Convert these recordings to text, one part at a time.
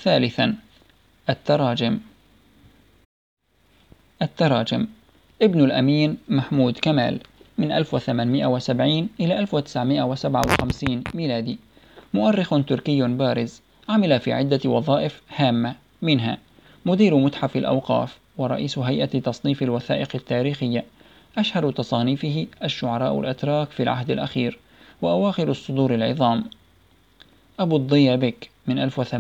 ثالثا، التراجم. التراجم: ابن الأمين محمود كمال، من 1870 إلى 1957 ميلادي، مؤرخ تركي بارز، عمل في عدة وظائف هامة، منها مدير متحف الأوقاف ورئيس هيئة تصنيف الوثائق التاريخية. أشهر تصانيفه الشعراء الأتراك في العهد الأخير وأواخر الصدور العظام. أبو الضيا بك، من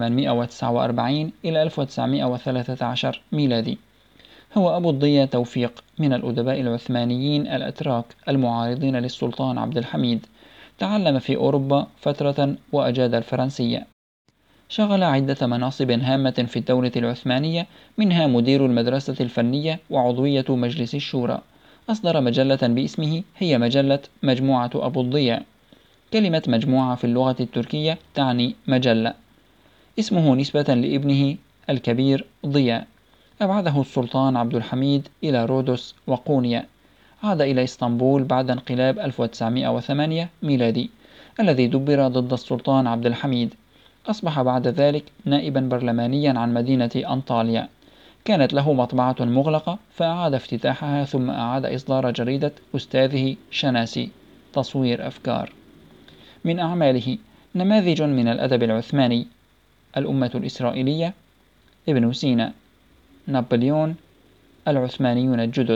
1849 إلى 1913 ميلادي، هو أبو الضيا توفيق، من الأدباء العثمانيين الأتراك المعارضين للسلطان عبد الحميد. تعلم في أوروبا فترة وأجاد الفرنسية. شغل عدة مناصب هامة في الدولة العثمانية، منها مدير المدرسة الفنية وعضوية مجلس الشورى. أصدر مجلة باسمه، هي مجلة مجموعة أبو الضيا. كلمة مجموعة في اللغة التركية تعني مجلة. اسمه نسبة لابنه الكبير ضياء. أبعده السلطان عبد الحميد إلى رودوس وقونيا. عاد إلى إسطنبول بعد انقلاب 1908 ميلادي الذي دبر ضد السلطان عبد الحميد. أصبح بعد ذلك نائبا برلمانيا عن مدينة أنطاليا. كانت له مطبعة مغلقة فأعاد افتتاحها، ثم أعاد إصدار جريدة أستاذه شناسي، تصوير أفكار. من أعماله نماذج من الأدب العثماني: الأمة الإسرائيلية، ابن سينا، نابليون، العثمانيون الجدد.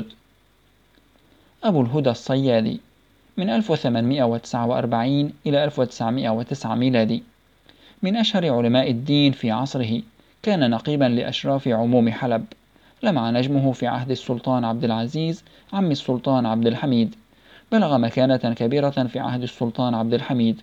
أبو الهدى الصيادي، من 1849 إلى 1909 ميلادي، من أشهر علماء الدين في عصره. كان نقيبا لأشراف عموم حلب. لمع نجمه في عهد السلطان عبد العزيز عم السلطان عبد الحميد. بلغ مكانة كبيرة في عهد السلطان عبد الحميد،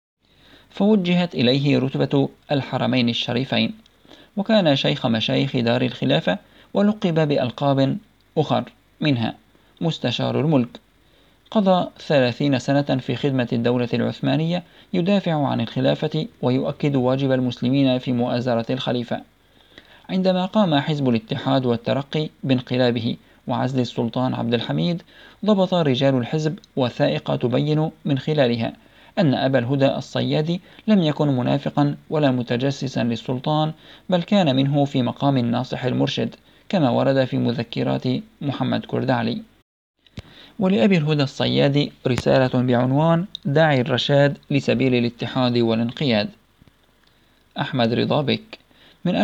فوجهت إليه رتبة الحرمين الشريفين، وكان شيخ مشايخ دار الخلافة، ولقب بألقاب أخر، منها مستشار الملك. قضى 30 سنة في خدمة الدولة العثمانية، يدافع عن الخلافة ويؤكد واجب المسلمين في مؤازرة الخليفة. عندما قام حزب الاتحاد والترقي بانقلابه وعزل السلطان عبد الحميد، ضبط رجال الحزب وثائق تبين من خلالها أن أبا الهدى الصيادي لم يكن منافقا ولا متجسسا للسلطان، بل كان منه في مقام الناصح المرشد، كما ورد في مذكرات محمد كردعلي. ولأبي الهدى الصيادي رسالة بعنوان داعي الرشاد لسبيل الاتحاد والانقياد. أحمد رضا بك، من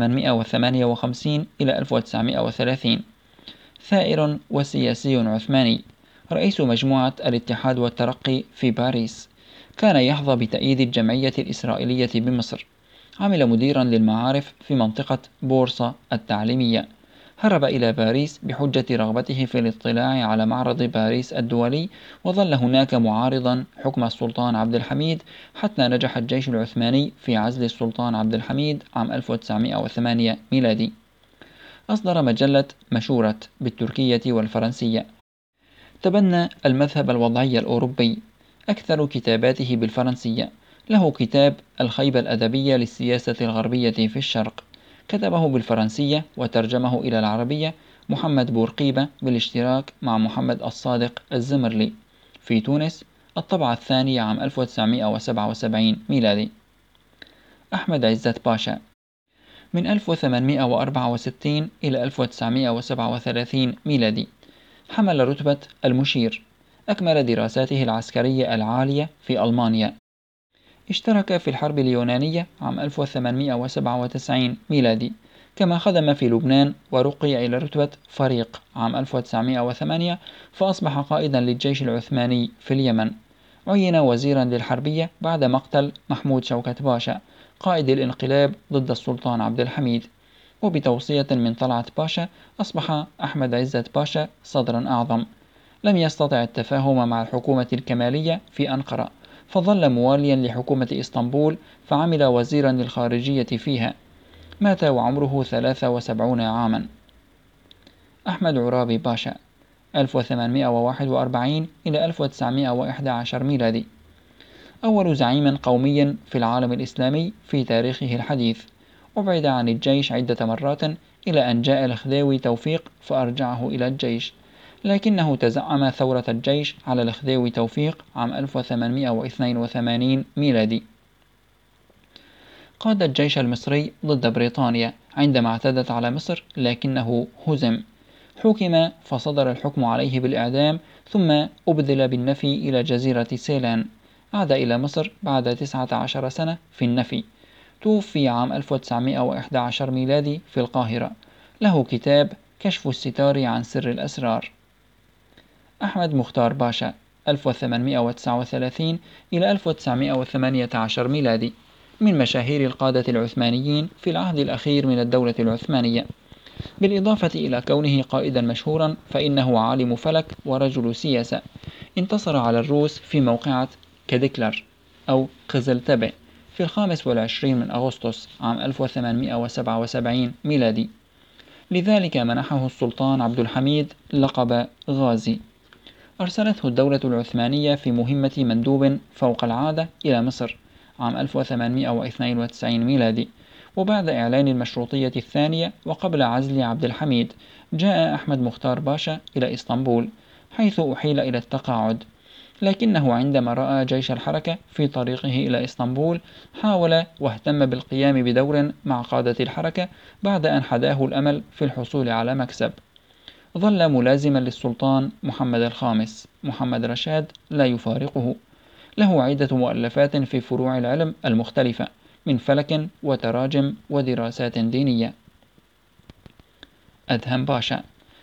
1858 إلى 1930، ثائر وسياسي عثماني، رئيس مجموعة الاتحاد والترقي في باريس. كان يحظى بتأييد الجمعية الإسرائيلية بمصر. عمل مديرا للمعارف في منطقة بورصة التعليمية. هرب إلى باريس بحجة رغبته في الاطلاع على معرض باريس الدولي، وظل هناك معارضا حكم السلطان عبد الحميد حتى نجح الجيش العثماني في عزل السلطان عبد الحميد عام 1908 ميلادي. أصدر مجلة مشورة بالتركية والفرنسية. تبنى المذهب الوضعي الأوروبي. أكثر كتاباته بالفرنسية. له كتاب الخيبة الأدبية للسياسة الغربية في الشرق، كتبه بالفرنسية وترجمه إلى العربية محمد بورقيبة بالاشتراك مع محمد الصادق الزمرلي في تونس، الطبعة الثانية عام 1977 ميلادي. أحمد عزت باشا، من 1864 إلى 1937 ميلادي، حمل رتبة المشير. أكمل دراساته العسكرية العالية في ألمانيا. اشترك في الحرب اليونانية عام 1897 ميلادي، كما خدم في لبنان ورقي إلى رتبة فريق عام 1908، فأصبح قائدا للجيش العثماني في اليمن. عين وزيرا للحربية بعد مقتل محمود شوكة باشا قائد الانقلاب ضد السلطان عبد الحميد. وبتوصية من طلعت باشا أصبح أحمد عزت باشا صدرا أعظم. لم يستطع التفاهم مع الحكومة الكمالية في أنقرة، فظل مواليا لحكومة إسطنبول، فعمل وزيرا للخارجية فيها. مات وعمره 73 عاما. أحمد عرابي باشا، 1841 إلى 1911 ميلادي، أول زعيم قومي في العالم الإسلامي في تاريخه الحديث. وبعد عن الجيش عدة مرات إلى أن جاء الخديوي توفيق فأرجعه إلى الجيش، لكنه تزعم ثورة الجيش على الخديوي توفيق عام 1882 ميلادي. قاد الجيش المصري ضد بريطانيا عندما اعتدت على مصر لكنه هزم. حُكم فصدر الحكم عليه بالإعدام، ثم أُبذل بالنفي إلى جزيرة سيلان. عاد إلى مصر بعد 19 سنة في النفي. توفي عام 1911 ميلادي في القاهرة. له كتاب كشف الستار عن سر الأسرار. أحمد مختار باشا 1839 إلى 1918 ميلادي، من مشاهير القادة العثمانيين في العهد الأخير من الدولة العثمانية. بالإضافة إلى كونه قائدا مشهورا، فإنه عالم فلك ورجل سياسة. انتصر على الروس في موقعة كاديكلر أو قزلتبه في 25 من أغسطس عام 1877 ميلادي. لذلك منحه السلطان عبد الحميد لقب غازي. أرسلته الدولة العثمانية في مهمة مندوب فوق العادة إلى مصر عام 1892 ميلادي. وبعد إعلان المشروطية الثانية وقبل عزل عبد الحميد، جاء أحمد مختار باشا إلى إسطنبول، حيث أحيل إلى التقاعد. لكنه عندما رأى جيش الحركة في طريقه إلى إسطنبول، حاول واهتم بالقيام بدور مع قادة الحركة بعد أن حداه الأمل في الحصول على مكسب. ظل ملازما للسلطان محمد الخامس. محمد رشاد لا يفارقه. له عدة مؤلفات في فروع العلم المختلفة، من فلك وتراجم ودراسات دينية. أدهم باشا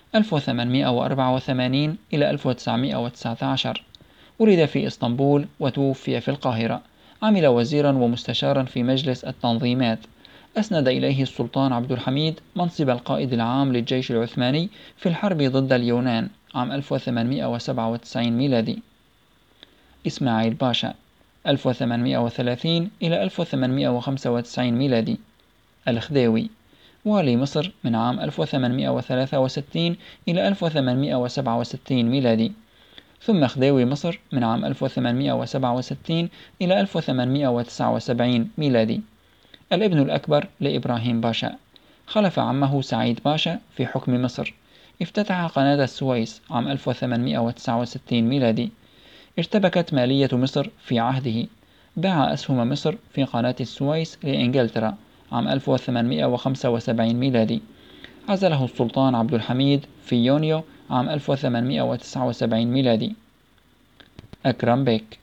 1884 إلى 1919، ولد في إسطنبول وتوفي في القاهرة. عمل وزيرا ومستشارا في مجلس التنظيمات. أسند إليه السلطان عبد الحميد منصب القائد العام للجيش العثماني في الحرب ضد اليونان عام 1897 ميلادي. إسماعيل باشا 1830 إلى 1895 ميلادي، الخديوي، والي مصر من عام 1863 إلى 1867 ميلادي، ثم خديوي مصر من عام 1867 إلى 1879 ميلادي. الابن الأكبر لإبراهيم باشا. خلف عمه سعيد باشا في حكم مصر. افتتح قناة السويس عام 1869 ميلادي. ارتبكت مالية مصر في عهده. باع أسهم مصر في قناة السويس لإنجلترا عام 1875 ميلادي. عزله السلطان عبد الحميد في يونيو عام 1879 ميلادي. أكرم بيك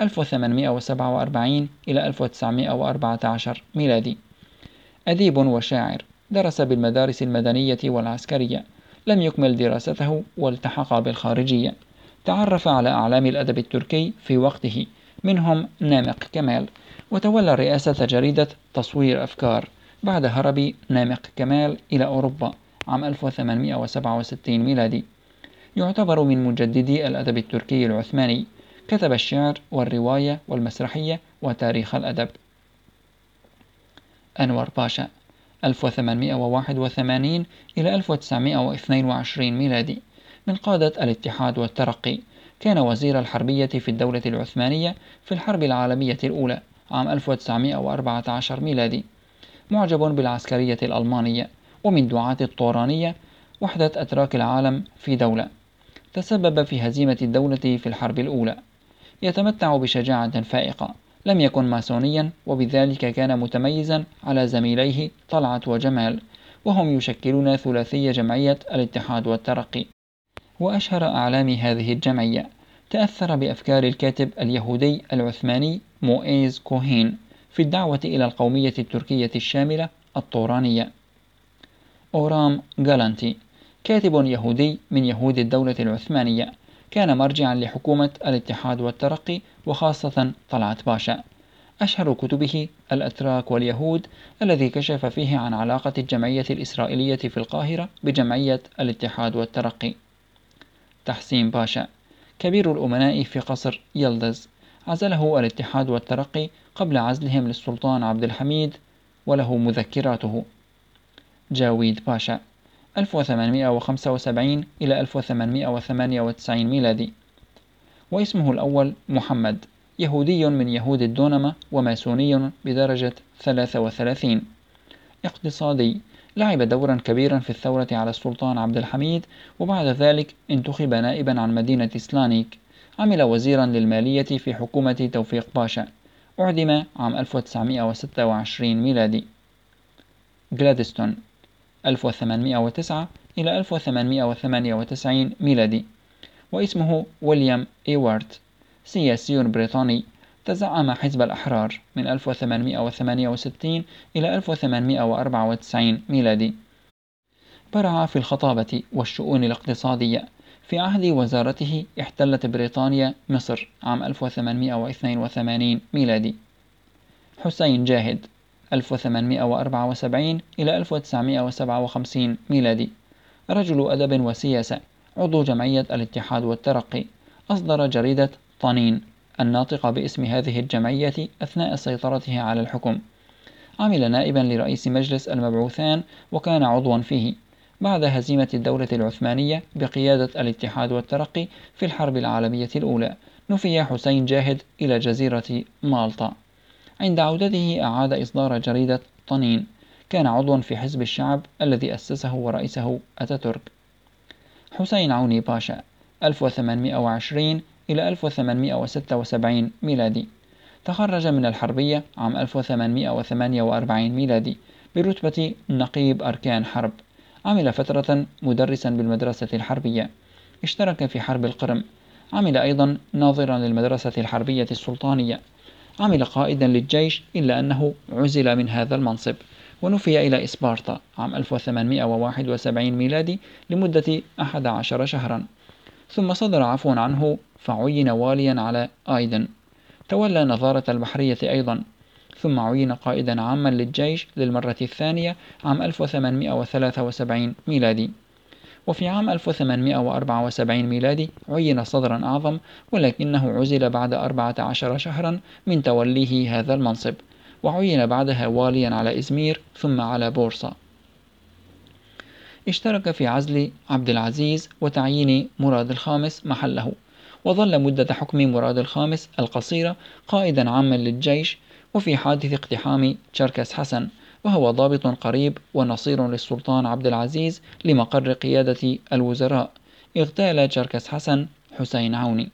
1847 إلى 1914 ميلادي، أديب وشاعر. درس بالمدارس المدنية والعسكرية. لم يكمل دراسته والتحق بالخارجية. تعرف على أعلام الأدب التركي في وقته، منهم نامق كمال، وتولى رئاسة جريدة تصوير أفكار بعد هرب نامق كمال إلى أوروبا عام 1867 ميلادي. يعتبر من مجددي الأدب التركي العثماني. كتب الشعر والرواية والمسرحية وتاريخ الأدب. أنور باشا 1881 إلى 1922 ميلادي، من قادة الاتحاد والترقي. كان وزير الحربية في الدولة العثمانية في الحرب العالمية الأولى عام 1914 ميلادي. معجب بالعسكرية الألمانية، ومن دعاة الطورانية، وحدة أتراك العالم في دولة. تسبب في هزيمة الدولة في الحرب الأولى. يتمتع بشجاعة فائقة. لم يكن ماسونيا، وبذلك كان متميزا على زميليه طلعت وجمال، وهم يشكلون ثلاثي جمعية الاتحاد والترقي. وأشهر أعلام هذه الجمعية تأثر بأفكار الكاتب اليهودي العثماني موئيز كوهين في الدعوة إلى القومية التركية الشاملة الطورانية. أورام غالانتي، كاتب يهودي من يهود الدولة العثمانية، كان مرجعا لحكومة الاتحاد والترقي، وخاصة طلعت باشا. أشهر كتبه الأتراك واليهود، الذي كشف فيه عن علاقة الجمعية الإسرائيلية في القاهرة بجمعية الاتحاد والترقي. تحسين باشا، كبير الأمناء في قصر يلدز، عزله الاتحاد والترقي قبل عزلهم للسلطان عبد الحميد، وله مذكراته. جاويد باشا 1875 إلى 1898 ميلادي، واسمه الأول محمد، يهودي من يهود الدونمة، وماسوني بدرجة 33. اقتصادي، لعب دورا كبيرا في الثورة على السلطان عبد الحميد، وبعد ذلك انتخب نائبا عن مدينة سلانيك. عمل وزيرا للمالية في حكومة توفيق باشا، أعدم عام 1926 ميلادي. غلادستون 1809 إلى 1898 ميلادي، واسمه ويليام إيوارت، سياسي بريطاني تزعم حزب الأحرار من 1868 إلى 1894 ميلادي. برع في الخطابة والشؤون الاقتصادية. في عهد وزارته احتلت بريطانيا مصر عام 1882 ميلادي. حسين جاهد 1874 إلى 1957 ميلادي، رجل أدب وسياسة، عضو جمعية الاتحاد والترقي، أصدر جريدة طنين الناطقة باسم هذه الجمعية أثناء سيطرته على الحكم. عمل نائبا لرئيس مجلس المبعوثان وكان عضوا فيه. بعد هزيمة الدولة العثمانية بقيادة الاتحاد والترقي في الحرب العالمية الأولى، نفي حسين جاهد إلى جزيرة مالطا. عند عودته أعاد إصدار جريدة طنين. كان عضوا في حزب الشعب الذي أسسه ورئيسه أتاتورك. حسين عوني باشا 1820 إلى 1876 ميلادي، تخرج من الحربية عام 1848 ميلادي برتبة نقيب أركان حرب. عمل فترة مدرسا بالمدرسة الحربية. اشترك في حرب القرم. عمل أيضا ناظرا للمدرسة الحربية السلطانية. عمل قائدا للجيش إلا أنه عزل من هذا المنصب، ونفي إلى إسبارتا عام 1871 ميلادي لمدة 11 شهرا، ثم صدر عفو عنه فعين واليا على آيدن. تولى نظارة البحرية أيضا، ثم عين قائدا عاما للجيش للمرة الثانية عام 1873 ميلادي. وفي عام 1874 ميلادي عين صدرا أعظم، ولكنه عزل بعد 14 شهرا من توليه هذا المنصب، وعين بعدها واليا على إزمير ثم على بورصة. اشترك في عزل عبد العزيز وتعيين مراد الخامس محله، وظل مدة حكم مراد الخامس القصيرة قائدا عاما للجيش. وفي حادث اقتحام تشركس حسن، وهو ضابط قريب ونصير للسلطان عبد العزيز لمقر قيادة الوزراء، اغتال تشركس حسن حسين عوني.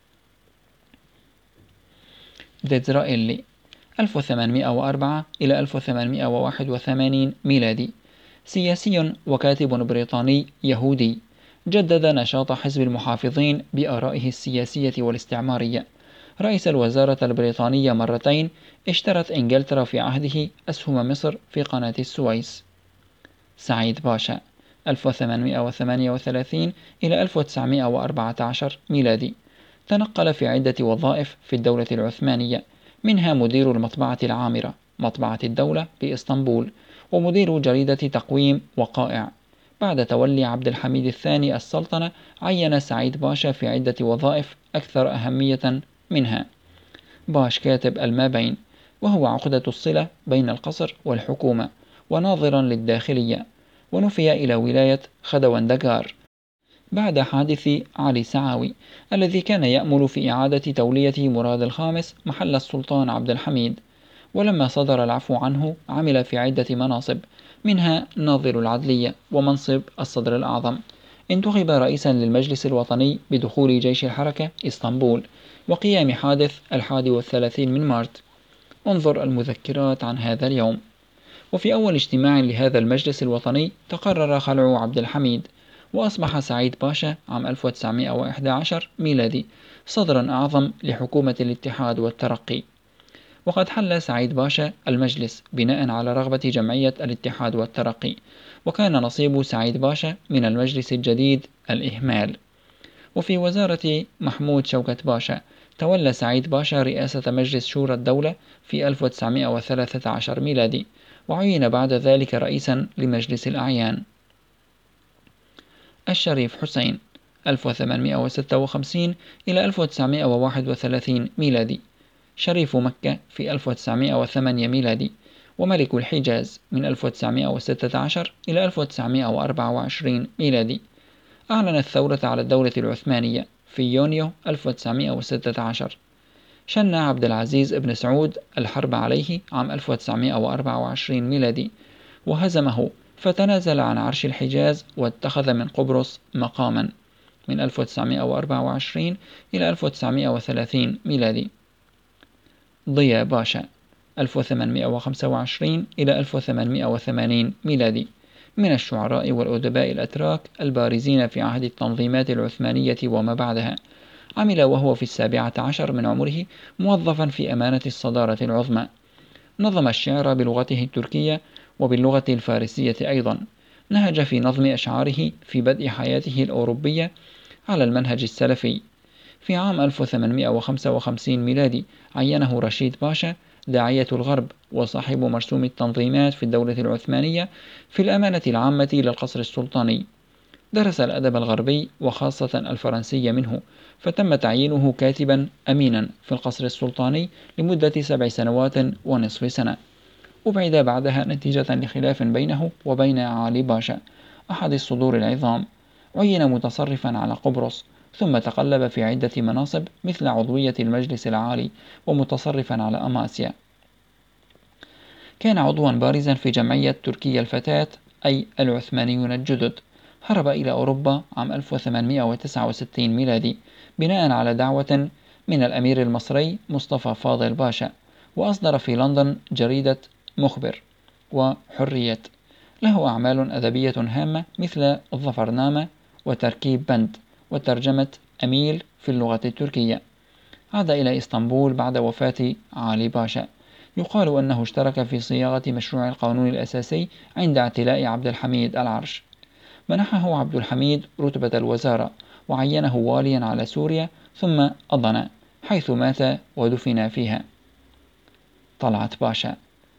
ديزرائيلي 1804 إلى 1881 ميلادي، سياسي وكاتب بريطاني يهودي، جدد نشاط حزب المحافظين بآرائه السياسية والاستعمارية. رئيس الوزارة البريطانية مرتين. اشترت إنجلترا في عهده أسهم مصر في قناة السويس. سعيد باشا 1838 إلى 1914 ميلادي، تنقل في عدة وظائف في الدولة العثمانية، منها مدير المطبعة العامرة مطبعة الدولة بإسطنبول، ومدير جريدة تقويم وقائع. بعد تولي عبد الحميد الثاني السلطنة، عين سعيد باشا في عدة وظائف أكثر أهمية، منها باش كاتب المابين، وهو عقدة الصلة بين القصر والحكومة، وناظرا للداخلية، ونفي إلى ولاية خدوندقار بعد حادث علي سعاوي الذي كان يأمل في إعادة تولية مراد الخامس محل السلطان عبد الحميد. ولما صدر العفو عنه عمل في عدة مناصب، منها ناظر العدلية ومنصب الصدر الأعظم. انتخب رئيسا للمجلس الوطني بدخول جيش الحركة إسطنبول وقيام حادث 31 من مارت. انظر المذكرات عن هذا اليوم. وفي أول اجتماع لهذا المجلس الوطني تقرر خلع عبد الحميد، وأصبح سعيد باشا عام 1911 ميلادي صدرا أعظم لحكومة الاتحاد والترقي. وقد حل سعيد باشا المجلس بناء على رغبة جمعية الاتحاد والترقي، وكان نصيب سعيد باشا من المجلس الجديد الإهمال. وفي وزارة محمود شوكة باشا تولى سعيد باشا رئاسة مجلس شورى الدولة في 1913 ميلادي، وعين بعد ذلك رئيسا لمجلس الأعيان. الشريف حسين 1856 إلى 1931 ميلادي، شريف مكة في 1908 ميلادي، وملك الحجاز من 1916 إلى 1924 ميلادي. أعلن الثورة على الدولة العثمانية في يونيو 1916. شن عبد العزيز بن سعود الحرب عليه عام 1924 ميلادي، وهزمه، فتنازل عن عرش الحجاز واتخذ من قبرص مقاما من 1924 إلى 1930 ميلادي. ضياء باشا 1825 إلى 1880 ميلادي، من الشعراء والأدباء الأتراك البارزين في عهد التنظيمات العثمانية وما بعدها. عمل وهو في 17 من عمره موظفا في أمانة الصدارة العظمى. نظم الشعر بلغته التركية وباللغة الفارسية أيضا. نهج في نظم أشعاره في بدء حياته الأوروبية على المنهج السلفي. في عام 1855 ميلادي عينه رشيد باشا داعية الغرب وصاحب مرسوم التنظيمات في الدولة العثمانية في الأمانة العامة للقصر السلطاني. درس الأدب الغربي وخاصة الفرنسي منه، فتم تعيينه كاتبا أمينا في القصر السلطاني لمدة 7 سنوات ونصف سنة. أبعد بعدها نتيجة لخلاف بينه وبين علي باشا أحد الصدور العظام. عين متصرفا على قبرص، ثم تقلب في عدة مناصب مثل عضوية المجلس العالي ومتصرفا على أماسيا. كان عضوا بارزا في جمعية تركيا الفتاة أي العثمانيون الجدد. هرب إلى أوروبا عام 1869 ميلادي بناء على دعوة من الأمير المصري مصطفى فاضل باشا، وأصدر في لندن جريدة مخبر وحرية. له أعمال أدبية هامة مثل الظفرنامة وتركيب بند وترجمة أميل في اللغة التركية. عاد إلى إسطنبول بعد وفاة علي باشا. يقال أنه اشترك في صياغة مشروع القانون الأساسي عند اعتلاء عبد الحميد العرش. منحه عبد الحميد رتبة الوزارة وعينه واليا على سوريا ثم أضن، حيث مات ودفن فيها. طلعت باشا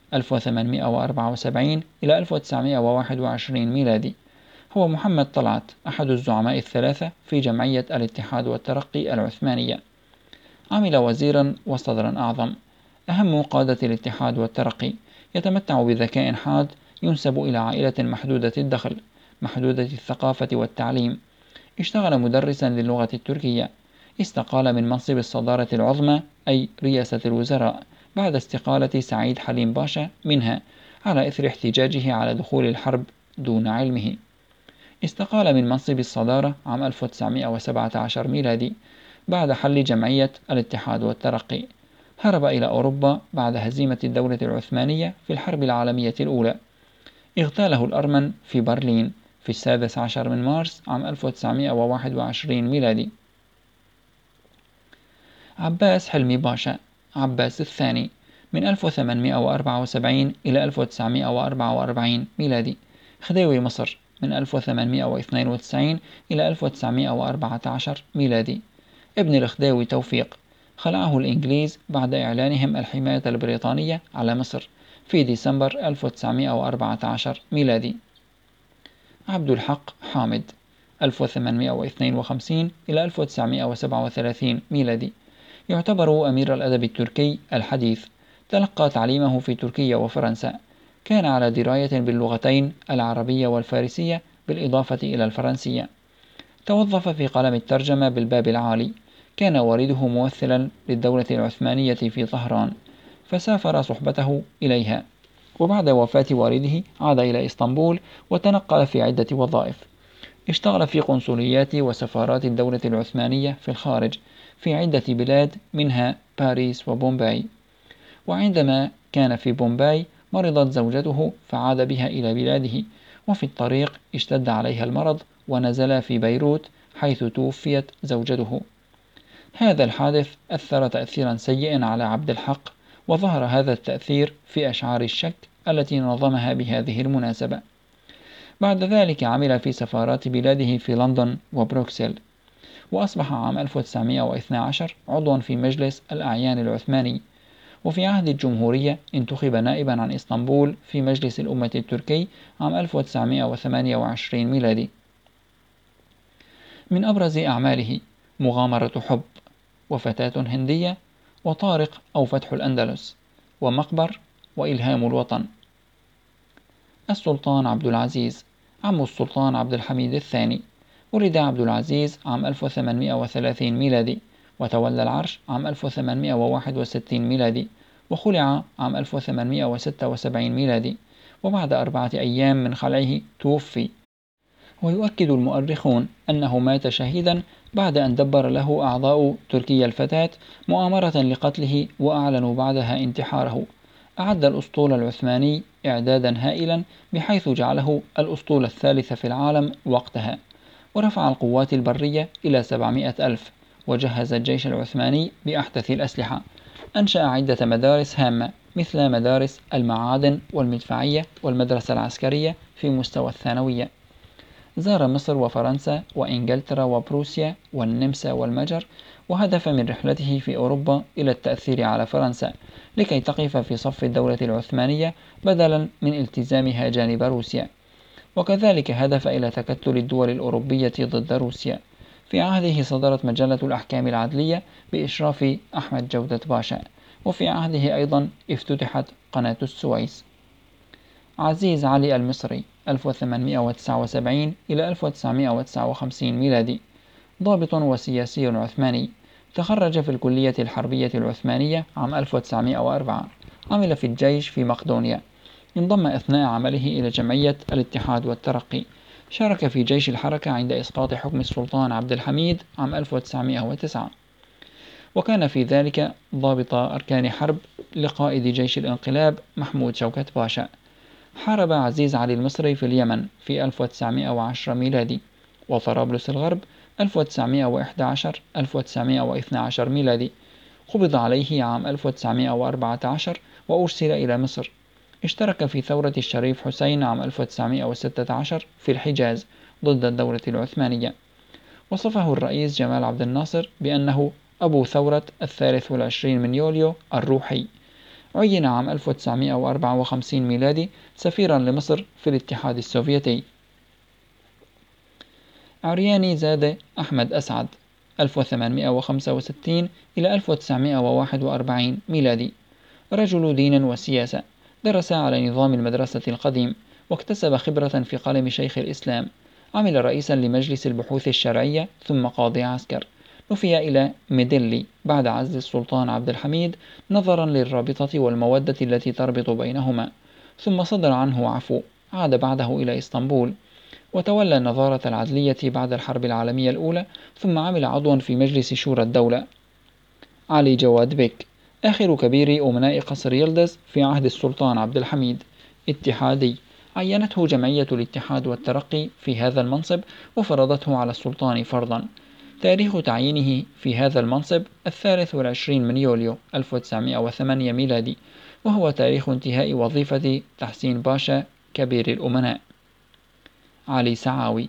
1874 إلى 1921 ميلادي. هو محمد طلعت أحد الزعماء الثلاثة في جمعية الاتحاد والترقي العثمانية. عمل وزيرا وصدرا أعظم، أهم قادة الاتحاد والترقي. يتمتع بذكاء حاد، ينسب إلى عائلة محدودة الدخل محدودة الثقافة والتعليم. اشتغل مدرسا للغة التركية. استقال من منصب الصدارة العظمى أي رئاسة الوزراء بعد استقالة سعيد حليم باشا منها على إثر احتجاجه على دخول الحرب دون علمه. استقال من منصب الصدارة عام 1917 ميلادي بعد حل جمعية الاتحاد والترقي. هرب إلى أوروبا بعد هزيمة الدولة العثمانية في الحرب العالمية الأولى. اغتاله الأرمن في برلين في 16 من مارس عام 1921 ميلادي. عباس حلمي باشا عباس الثاني من 1874 إلى 1944 ميلادي. خديوي مصر من 1892 إلى 1914 ميلادي. ابن الخديوي توفيق خلعه الإنجليز بعد إعلانهم الحماية البريطانية على مصر في ديسمبر 1914 ميلادي. عبد الحق حامد 1852 إلى 1937 ميلادي. يعتبر أمير الأدب التركي الحديث. تلقى تعليمه في تركيا وفرنسا. كان على دراية باللغتين العربية والفارسية بالإضافة إلى الفرنسية. توظف في قلم الترجمة بالباب العالي. كان والده ممثلا للدولة العثمانية في طهران، فسافر صحبته إليها. وبعد وفاة والده عاد إلى إسطنبول وتنقل في عدة وظائف. اشتغل في قنصليات وسفارات الدولة العثمانية في الخارج في عدة بلاد منها باريس وبومباي. وعندما كان في بومباي مرضت زوجته فعاد بها إلى بلاده، وفي الطريق اشتد عليها المرض ونزل في بيروت حيث توفيت زوجته. هذا الحادث أثر تأثيرا سيئا على عبد الحق، وظهر هذا التأثير في أشعار الشك التي نظمها بهذه المناسبة. بعد ذلك عمل في سفارات بلاده في لندن وبروكسل. وأصبح عام 1912 عضوا في مجلس الأعيان العثماني. وفي عهد الجمهورية انتخب نائبا عن إسطنبول في مجلس الأمة التركي عام 1928 ميلادي. من أبرز أعماله مغامرة حب، وفتاة هندية، وطارق أو فتح الأندلس، ومقبر، وإلهام الوطن. السلطان عبد العزيز عم السلطان عبد الحميد الثاني. ولد عبد العزيز عام 1830 ميلادي، وتولى العرش عام 1861 ميلادي، وخلع عام 1876 ميلادي، وبعد 4 أيام من خلعه توفي. ويؤكد المؤرخون أنه مات شهيدا بعد أن دبر له أعضاء تركيا الفتاة مؤامرة لقتله، وأعلنوا بعدها انتحاره. أعد الأسطول العثماني إعدادا هائلا، بحيث جعله الأسطول الثالث في العالم وقتها، ورفع القوات البرية إلى 700 ألف، وجهز الجيش العثماني بأحدث الأسلحة. أنشأ عدة مدارس هامة، مثل مدارس المعادن والمدفعية والمدرسة العسكرية في مستوى الثانوية. زار مصر وفرنسا وإنجلترا وبروسيا والنمسا والمجر، وهدف من رحلته في أوروبا إلى التأثير على فرنسا لكي تقف في صف الدولة العثمانية بدلا من التزامها جانب روسيا، وكذلك هدف إلى تكتل الدول الأوروبية ضد روسيا. في عهده صدرت مجلة الأحكام العدلية بإشراف أحمد جودة باشا، وفي عهده أيضا افتتحت قناة السويس. عزيز علي المصري 1879 إلى 1959 ميلادي، ضابط وسياسي عثماني، تخرج في الكلية الحربية العثمانية عام 1904. عمل في الجيش في مقدونيا. انضم أثناء عمله إلى جمعية الاتحاد والترقي. شارك في جيش الحركة عند إسقاط حكم السلطان عبد الحميد عام 1909، وكان في ذلك ضابط أركان حرب لقائد جيش الانقلاب محمود شوكت باشا. حارب عزيز علي المصري في اليمن في 1910 ميلادي، وطرابلس الغرب 1911-1912 ميلادي. قبض عليه عام 1914 وأرسل إلى مصر. اشترك في ثورة الشريف حسين عام 1916 في الحجاز ضد الدولة العثمانية. وصفه الرئيس جمال عبد الناصر بأنه أبو ثورة 23 من يوليو الروحي. عين عام 1954 ميلادي سفيرا لمصر في الاتحاد السوفيتي. عرياني زاد أحمد أسعد 1865 إلى 1941 ميلادي، رجل دين وسياسة. درس على نظام المدرسة القديم، واكتسب خبرة في قلم شيخ الإسلام. عمل رئيسا لمجلس البحوث الشرعية ثم قاضي عسكر. نفي إلى ميدلي بعد عزل السلطان عبد الحميد نظرا للرابطة والمودة التي تربط بينهما، ثم صدر عنه عفو. عاد بعده إلى إسطنبول، وتولى النظارة العدلية بعد الحرب العالمية الأولى، ثم عمل عضوا في مجلس شورى الدولة. علي جواد بيك، آخر كبير أمناء قصر يلدز في عهد السلطان عبد الحميد، اتحادي. عينته جمعية الاتحاد والترقي في هذا المنصب، وفرضته على السلطان فرضا. تاريخ تعيينه في هذا المنصب 23 من يوليو 1908 ميلادي، وهو تاريخ انتهاء وظيفة تحسين باشا كبير الأمناء. علي سعاوي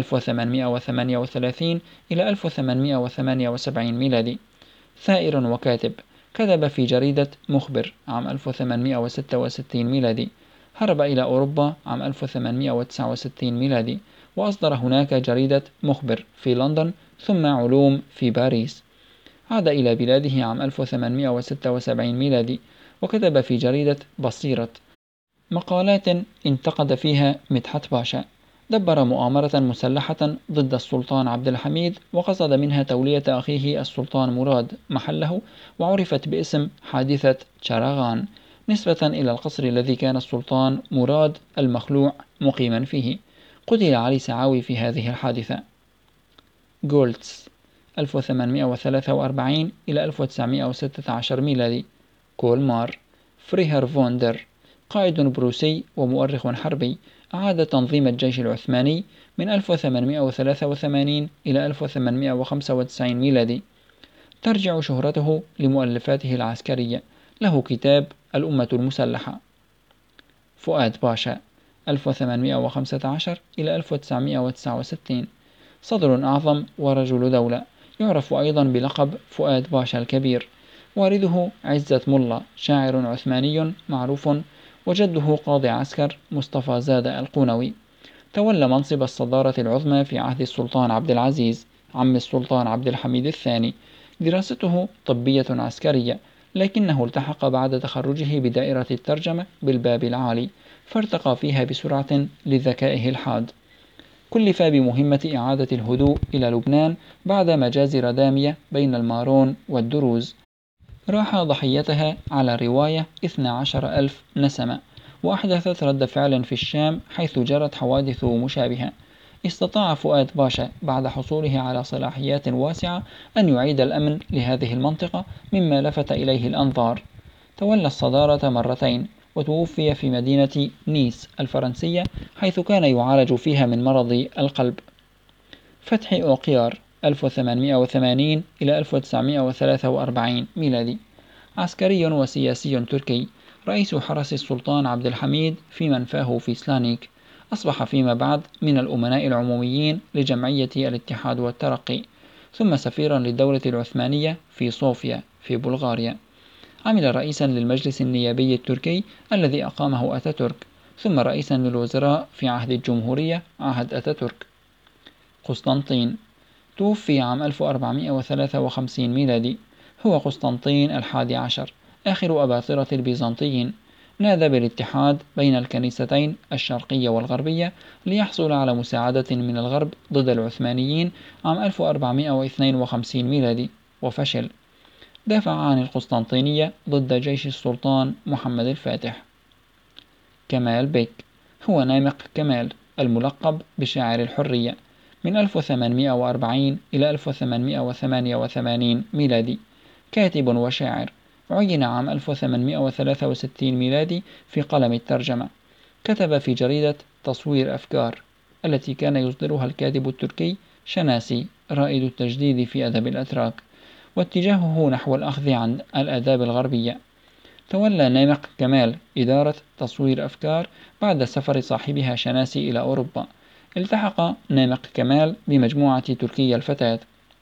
1838 إلى 1878 ميلادي، ثائر وكاتب. كتب في جريدة مخبر عام 1866 ميلادي. هرب إلى أوروبا عام 1869 ميلادي، وأصدر هناك جريدة مخبر في لندن، ثم علوم في باريس. عاد إلى بلاده عام 1876 ميلادي، وكتب في جريدة بصيرة مقالات انتقد فيها مدحت باشا. دبر مؤامرة مسلحة ضد السلطان عبد الحميد، وقصد منها تولية أخيه السلطان مراد محله، وعرفت باسم حادثة شراغان، نسبة إلى القصر الذي كان السلطان مراد المخلوع مقيما فيه. قتل علي سعاوي في هذه الحادثة. جولتس 1843 إلى 1916 ميلادي. كولمار. فريهر فوندر، قائد بروسي ومؤرخ حربي، أعاد تنظيم الجيش العثماني من 1883 إلى 1895 ميلادي. ترجع شهرته لمؤلفاته العسكرية. له كتاب الأمة المسلحة. فؤاد باشا 1815 إلى 1969، صدر أعظم ورجل دولة، يعرف أيضا بلقب فؤاد باشا الكبير. والده عزة ملا، شاعر عثماني معروف، وجده قاضي عسكر مصطفى زاد القونوي. تولى منصب الصدارة العظمى في عهد السلطان عبد العزيز عم السلطان عبد الحميد الثاني. دراسته طبية عسكرية، لكنه التحق بعد تخرجه بدائرة الترجمة بالباب العالي، فارتقى فيها بسرعة لذكائه الحاد. كلف بمهمة إعادة الهدوء إلى لبنان بعد مجازر دامية بين المارون والدروز. راح ضحيتها على رواية 12,000 نسمة، وأحدثت رد فعل في الشام حيث جرت حوادث مشابهة. استطاع فؤاد باشا بعد حصوله على صلاحيات واسعة أن يعيد الأمن لهذه المنطقة، مما لفت إليه الأنظار. تولى الصدارة مرتين، وتوفي في مدينة نيس الفرنسية، حيث كان يعالج فيها من مرض القلب. فتحي أوقيار 1880 إلى 1943 ميلادي، عسكري وسياسي تركي، رئيس حرس السلطان عبد الحميد في منفاه في سلانيك. أصبح فيما بعد من الأمناء العموميين لجمعية الاتحاد والترقي، ثم سفيرا للدولة العثمانية في صوفيا في بلغاريا. عمل رئيسا للمجلس النيابي التركي الذي أقامه أتاتورك، ثم رئيسا للوزراء في عهد الجمهورية عهد أتاتورك. قسطنطين توفي عام 1453 ميلادي، هو قسطنطين الحادي عشر آخر أباطرة البيزنطيين. نادى بالاتحاد بين الكنيستين الشرقية والغربية ليحصل على مساعدة من الغرب ضد العثمانيين عام 1452 ميلادي، وفشل. دافع عن القسطنطينية ضد جيش السلطان محمد الفاتح. كمال بيك هو نامق كمال الملقب بشاعر الحرية، من 1840 إلى 1888 ميلادي، كاتب وشاعر. عين عام 1863 ميلادي في قلم الترجمة. كتب في جريدة تصوير أفكار التي كان يصدرها الكاتب التركي شناسي، رائد التجديد في أدب الأتراك، واتجاهه نحو الأخذ عن الآداب الغربية. تولى نامق كمال إدارة تصوير أفكار بعد سفر صاحبها شناسي إلى أوروبا. التحق نامق كمال بمجموعة تركيا الفتاة،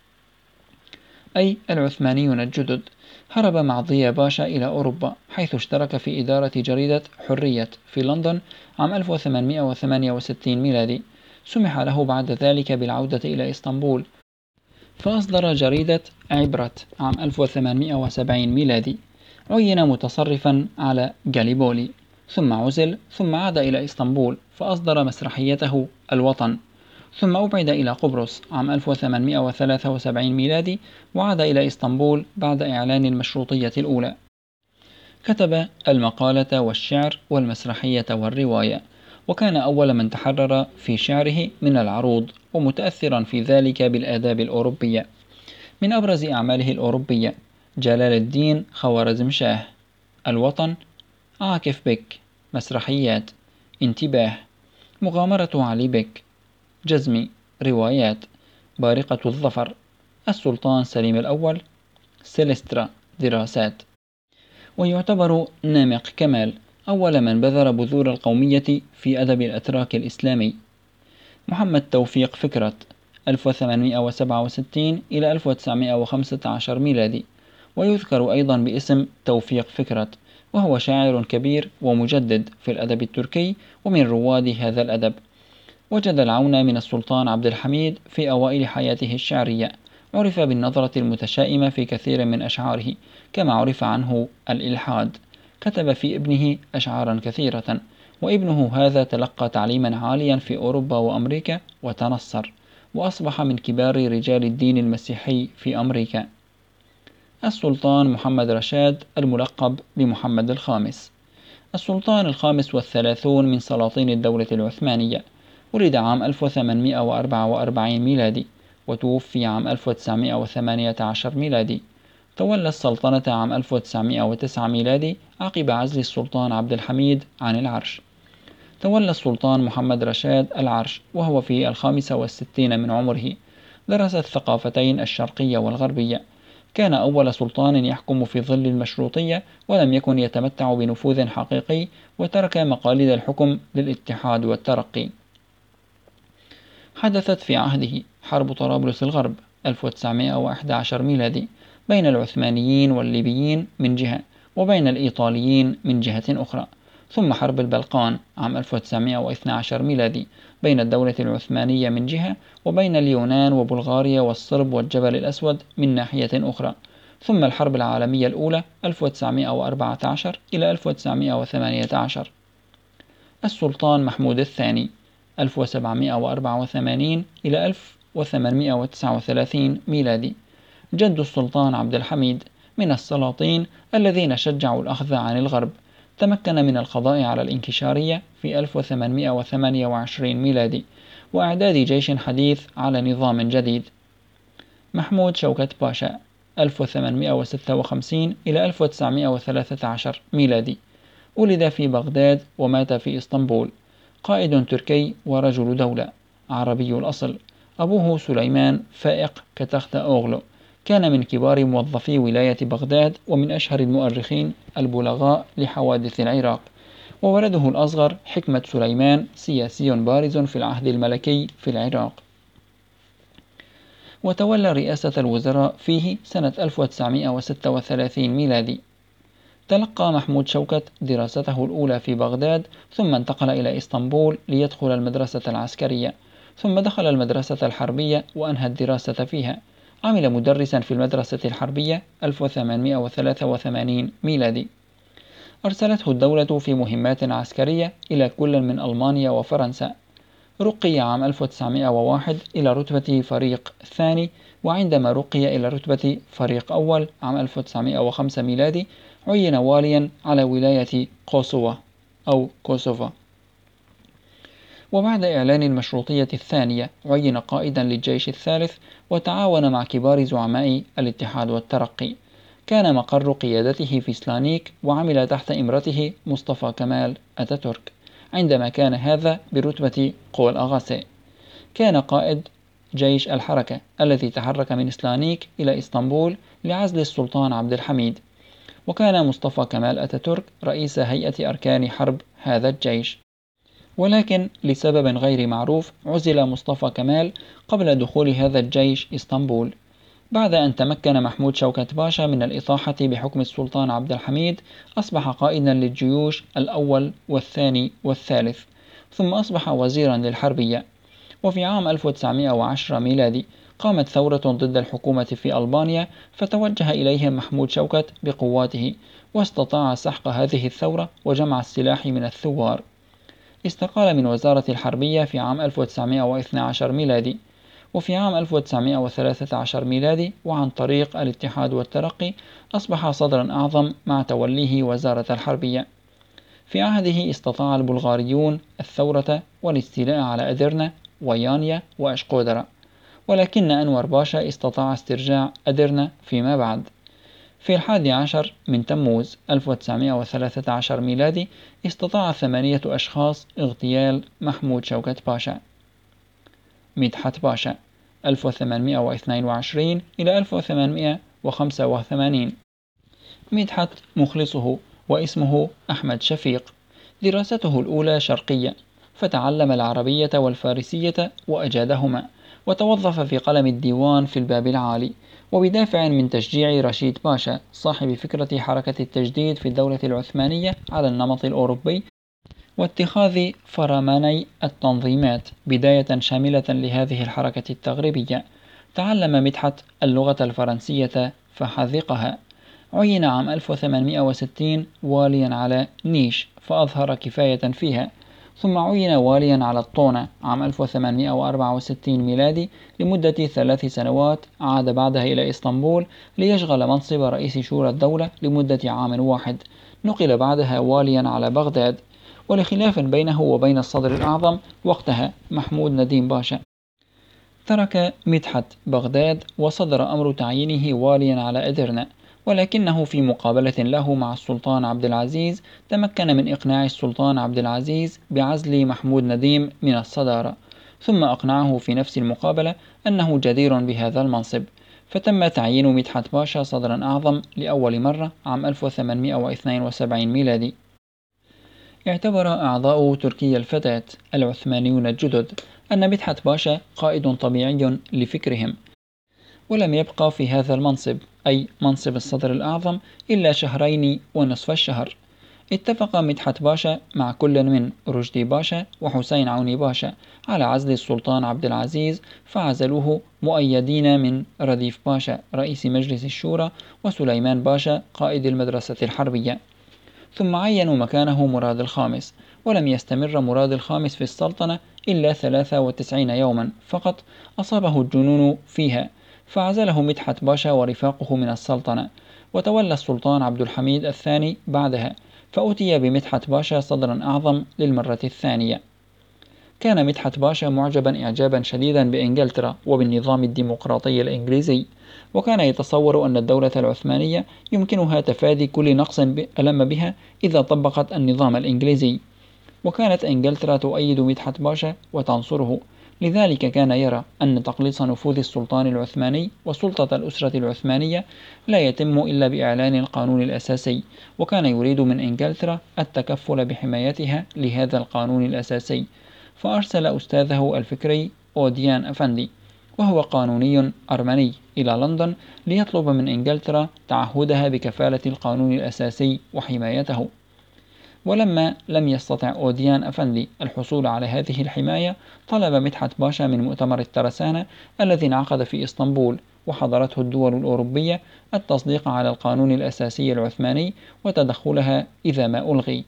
أي العثمانيون الجدد. هرب مع ضيا باشا إلى أوروبا، حيث اشترك في إدارة جريدة حرية في لندن عام 1868 ميلادي. سمح له بعد ذلك بالعودة إلى إسطنبول، فأصدر جريدة عبرة عام 1870 ميلادي. عين متصرفا على جاليبولي، ثم عزل، ثم عاد إلى إسطنبول فأصدر مسرحيته الوطن، ثم أبعد إلى قبرص عام 1873 ميلادي، وعاد إلى إسطنبول بعد إعلان المشروطية الأولى. كتب المقالة والشعر والمسرحية والرواية، وكان أول من تحرر في شعره من العروض، ومتأثرا في ذلك بالآداب الأوروبية. من أبرز أعماله الأوروبية: جلال الدين خوارزمشاه، الوطن، عاكف بك، مسرحيات، انتباه، مغامرة علي بك، جزمي، روايات، بارقة الظفر، السلطان سليم الأول، سيلسترا، دراسات. ويعتبر نامق كمال أول من بذر بذور القومية في أدب الأتراك الإسلامي. محمد توفيق فكرت 1867 إلى 1915 ميلادي، ويذكر أيضا باسم توفيق فكرت، وهو شاعر كبير ومجدد في الأدب التركي ومن رواد هذا الأدب. وجد العون من السلطان عبد الحميد في أوائل حياته الشعرية. عرف بالنظرة المتشائمة في كثير من أشعاره، كما عرف عنه الإلحاد. كتب في ابنه أشعارا كثيرة، وابنه هذا تلقى تعليما عاليا في أوروبا وأمريكا وتنصر، وأصبح من كبار رجال الدين المسيحي في أمريكا. السلطان محمد رشاد الملقب بمحمد الخامس، السلطان الخامس والثلاثون من سلاطين الدولة العثمانية. ولد عام 1844 ميلادي، وتوفي عام 1918 ميلادي. تولى السلطنة عام 1909 ميلادي عقب عزل السلطان عبد الحميد عن العرش. تولى السلطان محمد رشاد العرش وهو في 65 من عمره. درس الثقافتين الشرقية والغربية. كان أول سلطان يحكم في ظل المشروطية، ولم يكن يتمتع بنفوذ حقيقي، وترك مقاليد الحكم للاتحاد والترقي. حدثت في عهده حرب طرابلس الغرب 1911 ميلادي بين العثمانيين والليبيين من جهة، وبين الإيطاليين من جهة أخرى. ثم حرب البلقان عام 1912 ميلادي بين الدولة العثمانية من جهة، وبين اليونان وبلغاريا والصرب والجبل الأسود من ناحية أخرى. ثم الحرب العالمية الأولى 1914 إلى 1918. السلطان محمود الثاني 1784 إلى 1839 ميلادي، جد السلطان عبد الحميد، من السلاطين الذين شجعوا الأخذ عن الغرب. تمكن من القضاء على الانكشارية في 1828 ميلادي وإعداد جيش حديث على نظام جديد. محمود شوكت باشا 1856 إلى 1913 ميلادي، ولد في بغداد ومات في إسطنبول. قائد تركي ورجل دولة، عربي الأصل. أبوه سليمان فائق كتخت أوغلو، كان من كبار موظفي ولاية بغداد ومن أشهر المؤرخين البلغاء لحوادث العراق. وولده الأصغر حكمة سليمان سياسي بارز في العهد الملكي في العراق، وتولى رئاسة الوزراء فيه سنة 1936 ميلادي. تلقى محمود شوكت دراسته الأولى في بغداد، ثم انتقل إلى إسطنبول ليدخل المدرسة العسكرية، ثم دخل المدرسة الحربية وأنهى الدراسة فيها. عمل مدرسا في المدرسة الحربية 1883 ميلادي. أرسلته الدولة في مهمات عسكرية إلى كل من ألمانيا وفرنسا. رقي عام 1901 إلى رتبة فريق ثاني، وعندما رقي إلى رتبة فريق أول عام 1905 ميلادي عين واليا على ولاية قوسوة أو كوسوفا. وبعد إعلان المشروطية الثانية عين قائدا للجيش الثالث، وتعاون مع كبار زعماء الاتحاد والترقي. كان مقر قيادته في سلانيك، وعمل تحت إمرته مصطفى كمال أتاتورك عندما كان هذا برتبة قول أغاسي. كان قائد جيش الحركة الذي تحرك من سلانيك إلى إسطنبول لعزل السلطان عبد الحميد، وكان مصطفى كمال أتاتورك رئيس هيئة أركان حرب هذا الجيش. ولكن لسبب غير معروف عزل مصطفى كمال قبل دخول هذا الجيش إسطنبول. بعد أن تمكن محمود شوكت باشا من الإطاحة بحكم السلطان عبد الحميد، أصبح قائدا للجيوش الأول والثاني والثالث، ثم أصبح وزيرا للحربية. وفي عام 1910 ميلادي قامت ثورة ضد الحكومة في ألبانيا، فتوجه إليهم محمود شوكت بقواته، واستطاع سحق هذه الثورة وجمع السلاح من الثوار. استقال من وزارة الحربية في عام 1912 ميلادي. وفي عام 1913 ميلادي وعن طريق الاتحاد والترقي أصبح صدرا أعظم مع توليه وزارة الحربية. في عهده استطاع البلغاريون الثورة والاستيلاء على أدرنة ويانيا وأشقودرة، ولكن أنور باشا استطاع استرجاع أدرنة فيما بعد. في 11 من تموز 1913 ميلادي استطاع 8 أشخاص اغتيال محمود شوكت باشا. مدحت باشا 1822 إلى 1885. مدحت مخلصه واسمه أحمد شفيق. دراسته الأولى شرقية، فتعلم العربية والفارسية وأجادهما، وتوظف في قلم الديوان في الباب العالي، وبدافع من تشجيع رشيد باشا صاحب فكرة حركة التجديد في الدولة العثمانية على النمط الأوروبي، واتخاذ فرماني التنظيمات بداية شاملة لهذه الحركة التغريبية. تعلم مدحت اللغة الفرنسية فحذقها. عين عام 1860 واليا على نيش فأظهر كفاية فيها، ثم عين واليا على الطونة عام 1864 ميلادي لمدة 3 سنوات. عاد بعدها إلى إسطنبول ليشغل منصب رئيس شورى الدولة لمدة عام واحد. نقل بعدها واليا على بغداد، ولخلاف بينه وبين الصدر الأعظم وقتها محمود نديم باشا. ترك مدحت بغداد وصدر أمر تعيينه واليا على أدرنة، ولكنه في مقابلة له مع السلطان عبد العزيز تمكن من إقناع السلطان عبد العزيز بعزل محمود نديم من الصدارة، ثم أقنعه في نفس المقابلة أنه جدير بهذا المنصب، فتم تعيين مدحت باشا صدرا أعظم لأول مرة عام 1872 ميلادي. اعتبر أعضاء تركيا الفتاة العثمانيون الجدد أن مدحت باشا قائد طبيعي لفكرهم، ولم يبقى في هذا المنصب أي منصب الصدر الأعظم إلا 2.5 شهر. اتفق مدحت باشا مع كل من رشدي باشا وحسين عوني باشا على عزل السلطان عبد العزيز، فعزلوه مؤيدين من رديف باشا رئيس مجلس الشورى وسليمان باشا قائد المدرسة الحربية، ثم عينوا مكانه مراد الخامس. ولم يستمر مراد الخامس في السلطنة إلا 93 يوما فقط، أصابه الجنون فيها، فعزله مدحت باشا ورفاقه من السلطنة، وتولى السلطان عبد الحميد الثاني بعدها، فأتي بمدحت باشا صدرا أعظم للمرة الثانية. كان مدحت باشا معجبا إعجابا شديدا بإنجلترا وبالنظام الديمقراطي الإنجليزي، وكان يتصور أن الدولة العثمانية يمكنها تفادي كل نقص ألم بها إذا طبقت النظام الإنجليزي، وكانت إنجلترا تؤيد مدحت باشا وتنصره. لذلك كان يرى أن تقليص نفوذ السلطان العثماني وسلطة الأسرة العثمانية لا يتم إلا بإعلان القانون الأساسي، وكان يريد من إنجلترا التكفل بحمايتها لهذا القانون الأساسي، فأرسل أستاذه الفكري أوديان أفندي، وهو قانوني أرمني، إلى لندن ليطلب من إنجلترا تعهدها بكفالة القانون الأساسي وحمايته. ولما لم يستطع أوديان أفندي الحصول على هذه الحماية، طلب مدحت باشا من مؤتمر الترسانة الذي انعقد في إسطنبول وحضرته الدول الأوروبية التصديق على القانون الأساسي العثماني وتدخلها إذا ما ألغي.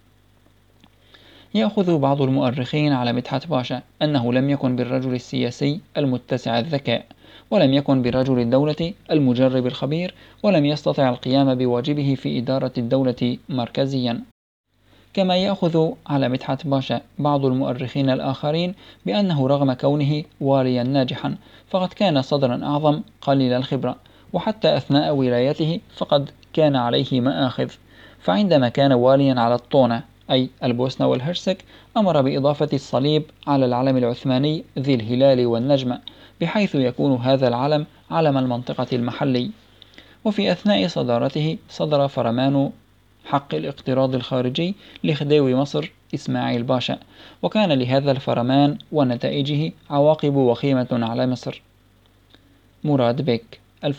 يأخذ بعض المؤرخين على مدحت باشا أنه لم يكن بالرجل السياسي المتسع الذكاء، ولم يكن برجل الدولة المجرب الخبير، ولم يستطع القيام بواجبه في إدارة الدولة مركزيا. كما يأخذ على مدحت باشا بعض المؤرخين الآخرين بأنه رغم كونه واليا ناجحا فقد كان صدرا أعظم قليل الخبرة، وحتى أثناء ولايته فقد كان عليه مآخذ، فعندما كان واليا على الطونة أي البوسنة والهرسك أمر بإضافة الصليب على العلم العثماني ذي الهلال والنجمة، بحيث يكون هذا العلم علم المنطقة المحلي. وفي أثناء صدارته صدر فرمان حق الاقتراض الخارجي لخديوي مصر إسماعيل باشا، وكان لهذا الفرمان ونتائجه عواقب وخيمة على مصر. مراد بك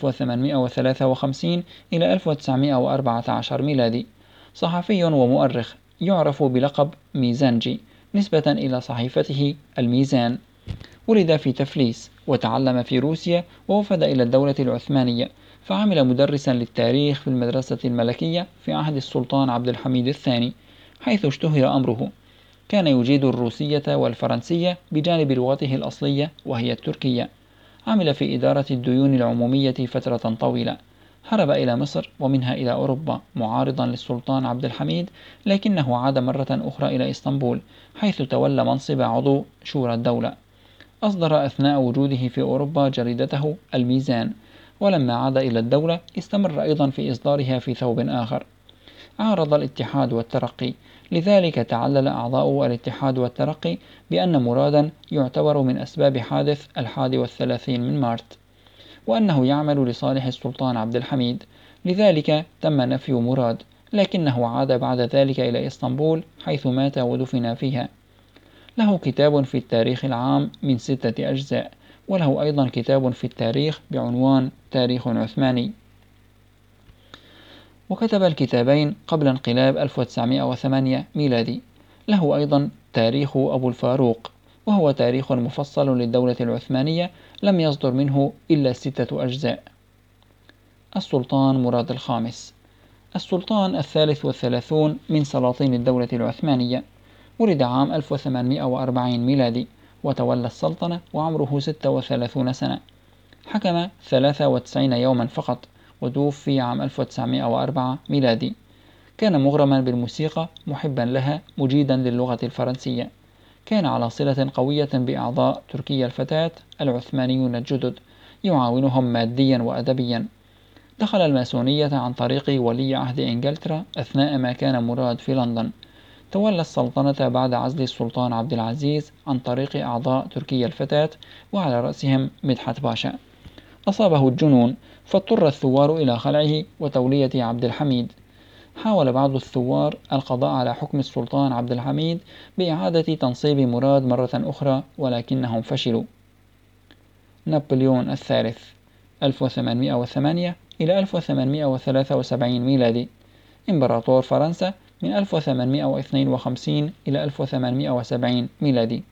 1853 إلى 1914 ميلادي، صحفي ومؤرخ يعرف بلقب ميزانجي نسبة إلى صحيفته الميزان. ولد في تفليس وتعلم في روسيا ووفد إلى الدولة العثمانية، فعمل مدرسا للتاريخ في المدرسة الملكية في عهد السلطان عبد الحميد الثاني، حيث اشتهر أمره. كان يجيد الروسية والفرنسية بجانب لغته الأصلية وهي التركية. عمل في إدارة الديون العمومية فترة طويلة. هرب إلى مصر ومنها إلى أوروبا معارضا للسلطان عبد الحميد، لكنه عاد مرة أخرى إلى إسطنبول، حيث تولى منصب عضو شورى الدولة. أصدر أثناء وجوده في أوروبا جريدته الميزان، ولما عاد إلى الدولة استمر أيضا في إصدارها في ثوب آخر. عارض الاتحاد والترقي، لذلك تعلل أعضاء الاتحاد والترقي بأن مرادا يعتبر من أسباب حادث 31 من مارت، وأنه يعمل لصالح السلطان عبد الحميد، لذلك تم نفي مراد، لكنه عاد بعد ذلك إلى إسطنبول حيث مات ودفن فيها. له كتاب في التاريخ العام من 6 أجزاء، وله أيضا كتاب في التاريخ بعنوان تاريخ عثماني، وكتب الكتابين قبل انقلاب 1908 ميلادي. له أيضا تاريخ أبو الفاروق، وهو تاريخ مفصل للدولة العثمانية لم يصدر منه إلا 6 أجزاء. السلطان مراد الخامس، السلطان 33 من سلاطين الدولة العثمانية، ولد عام 1840 ميلادي، وتولى السلطنة وعمره 36 سنة. حكم 93 يوما فقط، وتوفي عام 1904 ميلادي. كان مغرما بالموسيقى، محبا لها، مجيدا للغة الفرنسية. كان على صلة قوية بأعضاء تركيا الفتاة العثمانيون الجدد، يعاونهم ماديا وأدبيا. دخل الماسونية عن طريق ولي عهد إنجلترا أثناء ما كان مراد في لندن. تولى السلطنة بعد عزل السلطان عبد العزيز عن طريق أعضاء تركيا الفتاة، وعلى رأسهم مدحت باشا. أصابه الجنون، فاضطر الثوار إلى خلعه وتولية عبد الحميد. حاول بعض الثوار القضاء على حكم السلطان عبد الحميد بإعادة تنصيب مراد مرة أخرى، ولكنهم فشلوا. نابليون الثالث 1808 إلى 1873 ميلادي، إمبراطور فرنسا من 1852 إلى 1870 ميلادي.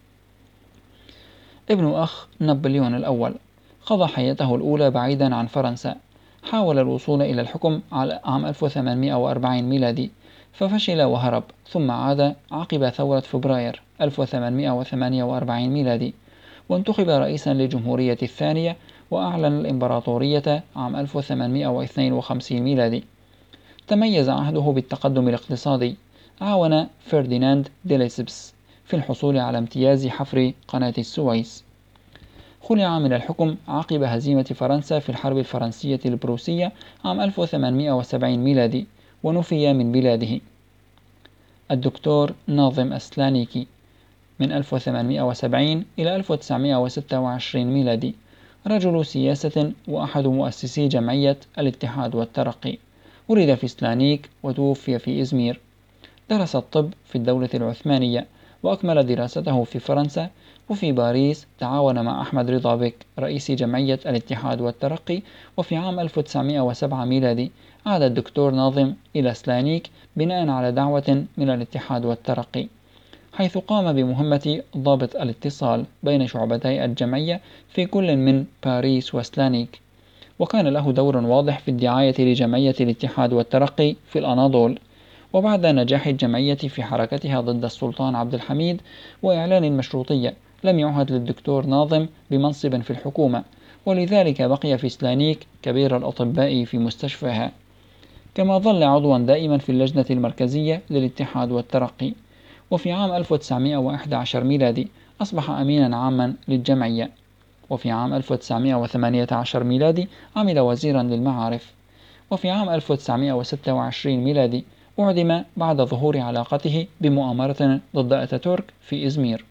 ابن أخ نابليون الأول، قضى حياته الأولى بعيدا عن فرنسا. حاول الوصول إلى الحكم على عام 1840 ميلادي، ففشل وهرب، ثم عاد عقب ثورة فبراير 1848 ميلادي، وانتخب رئيسا للجمهورية الثانية، وأعلن الإمبراطورية عام 1852 ميلادي. تميز عهده بالتقدم الاقتصادي. عاون فرديناند ديليسبس في الحصول على امتياز حفر قناة السويس. خلع من الحكم عقب هزيمة فرنسا في الحرب الفرنسية البروسية عام 1870 ميلادي، ونفي من بلاده. الدكتور ناظم أسلانيكي من 1870 إلى 1926 ميلادي، رجل سياسة وأحد مؤسسي جمعية الاتحاد والترقي. ولد في سلانيك وتوفي في إزمير. درس الطب في الدولة العثمانية، وأكمل دراسته في فرنسا. وفي باريس تعاون مع أحمد رضا بك رئيس جمعية الاتحاد والترقي. وفي عام 1907 ميلادي عاد الدكتور ناظم إلى سلانيك بناء على دعوة من الاتحاد والترقي، حيث قام بمهمة ضابط الاتصال بين شعبتي الجمعية في كل من باريس وسلانيك، وكان له دور واضح في الدعاية لجمعية الاتحاد والترقي في الأناضول. وبعد نجاح الجمعية في حركتها ضد السلطان عبد الحميد وإعلان المشروطية، لم يعهد للدكتور ناظم بمنصب في الحكومة، ولذلك بقي في سلانيك كبير الأطباء في مستشفاها، كما ظل عضوا دائما في اللجنة المركزية للاتحاد والترقي. وفي عام 1911 ميلادي أصبح أمينا عاما للجمعية. وفي عام 1918 ميلادي عمل وزيرا للمعارف. وفي عام 1926 ميلادي أعدم بعد ظهور علاقته بمؤامرة ضد أتاتورك في إزمير.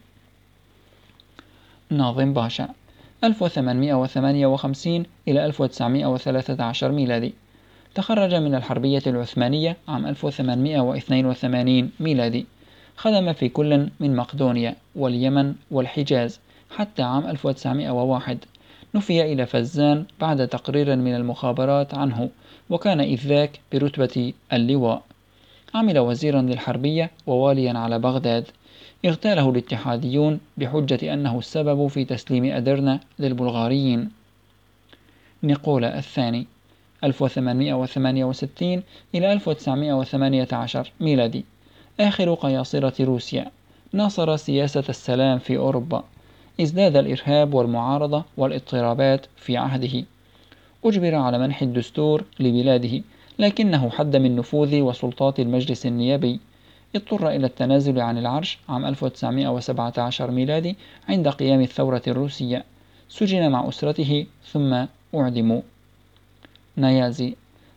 ناظم باشا 1858 إلى 1913 ميلادي، تخرج من الحربية العثمانية عام 1882 ميلادي. خدم في كل من مقدونيا واليمن والحجاز حتى عام 1901. نفي إلى فزان بعد تقرير من المخابرات عنه، وكان إذ ذاك برتبة اللواء. عمل وزيرا للحربية وواليا على بغداد. اغتاله الاتحاديون بحجة أنه السبب في تسليم أدرنا للبلغاريين. نيقولا الثاني 1868 إلى 1918 ميلادي، آخر قياصرة روسيا، ناصر سياسة السلام في أوروبا. ازداد الإرهاب والمعارضة والاضطرابات في عهده. أجبر على منح الدستور لبلاده، لكنه حد من نفوذ وسلطات المجلس النيابي. اضطر إلى التنازل عن العرش عام 1917 ميلادي عند قيام الثورة الروسية. سجن مع أسرته ثم أعدموا. نيازي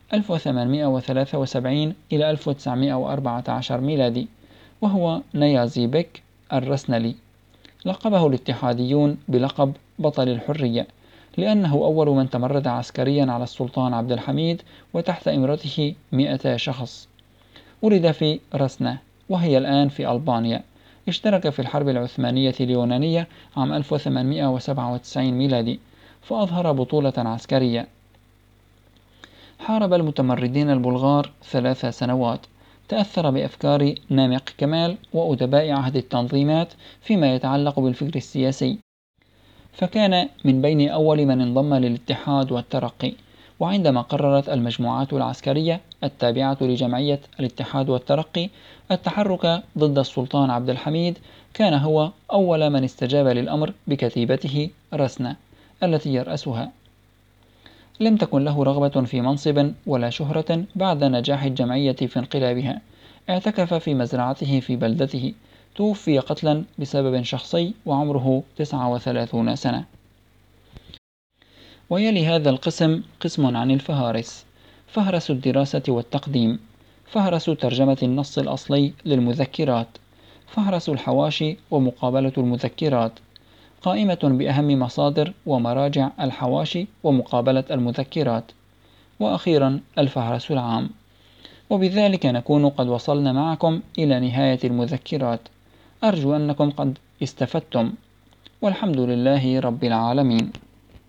1873 إلى 1914 ميلادي، وهو نيازي بك الرسنلي. لقبه الاتحاديون بلقب بطل الحرية، لأنه أول من تمرد عسكريا على السلطان عبد الحميد وتحت إمرته 100 شخص. ولد في رسنة، وهي الآن في ألبانيا. اشترك في الحرب العثمانية اليونانية عام 1897 ميلادي، فأظهر بطولة عسكرية. حارب المتمردين البلغار 3 سنوات. تأثر بأفكار نامق كمال وأدباء عهد التنظيمات فيما يتعلق بالفكر السياسي، فكان من بين أول من انضم للاتحاد والترقي. وعندما قررت المجموعات العسكرية التابعة لجمعية الاتحاد والترقي التحرك ضد السلطان عبد الحميد، كان هو أول من استجاب للأمر بكتيبته رسنة التي يرأسها. لم تكن له رغبة في منصب ولا شهرة بعد نجاح الجمعية في انقلابها. اعتكف في مزرعته في بلدته. توفي قتلا بسبب شخصي وعمره 39 سنة. ويلي هذا القسم قسم عن الفهارس: فهرس الدراسة والتقديم، فهرس ترجمة النص الأصلي للمذكرات، فهرس الحواشي ومقابلة المذكرات، قائمة بأهم مصادر ومراجع الحواشي ومقابلة المذكرات، وأخيرا الفهرس العام. وبذلك نكون قد وصلنا معكم إلى نهاية المذكرات. أرجو أنكم قد استفدتم، والحمد لله رب العالمين.